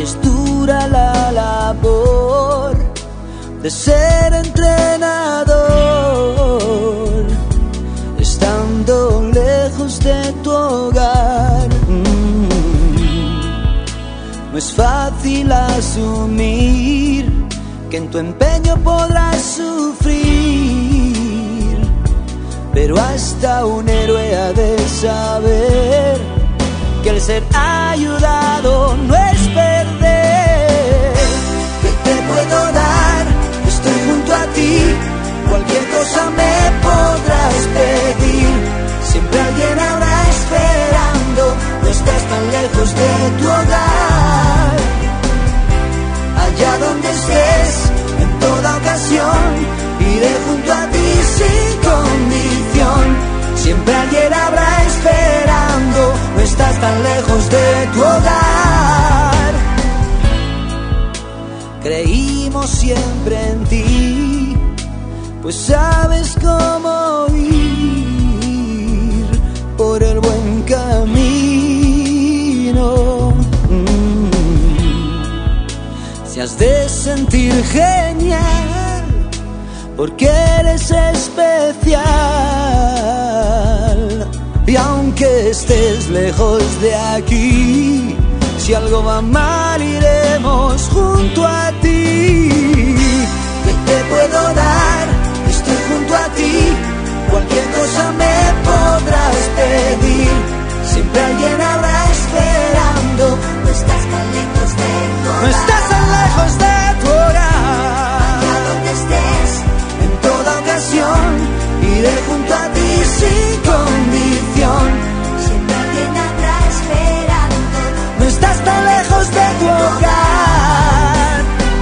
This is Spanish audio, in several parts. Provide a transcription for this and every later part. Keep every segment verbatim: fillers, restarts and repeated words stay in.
Es dura la labor de ser entrenador, estando lejos de tu hogar. Mm. No es fácil asumir que en tu empeño podrás sufrir, pero hasta un héroe ha de saber que el ser ayudado no es perder. ¿Qué te puedo dar? Estoy junto a ti, cualquier cosa me podrás pedir. Siempre alguien habrá esperando, no estás tan lejos de tu hogar. Allá donde estés, en toda ocasión, iré junto a ti sin condición. Siempre alguien habrá esperando, no estás tan lejos de tu hogar. Creímos siempre en ti, pues sabes cómo ir por el buen camino. Mm. Si has de sentir genial, porque eres especial. Y aunque estés lejos de aquí, si algo va mal iremos junto a ti. ¿Qué te puedo dar? Estoy junto a ti, cualquier cosa me podrás pedir. Siempre alguien habrá esperando, no estás tan lejos de tu hogar. No estás tan lejos de tu hogar. Allá donde estés, en toda ocasión, iré junto a ti sin condición. Siempre alguien habrá esperando, no estás tan lejos de tu hogar.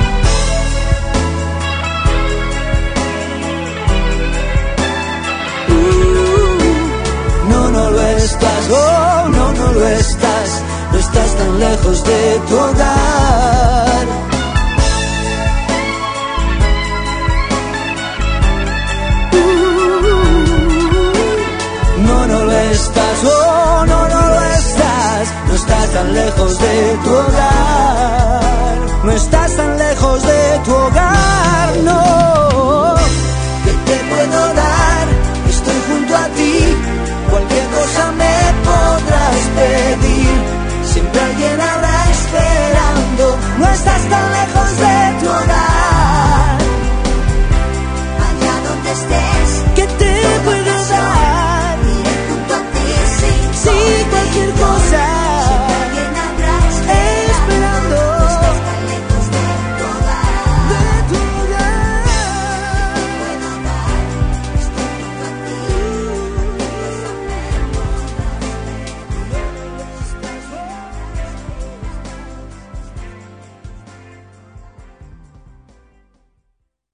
Uh, no, no lo estás, oh, no, no lo estás. No estás tan lejos de tu hogar. No, no lo estás, oh, no, no lo estás. No estás tan lejos de tu hogar. No estás tan lejos de tu hogar, no. ¿Qué te puedo dar?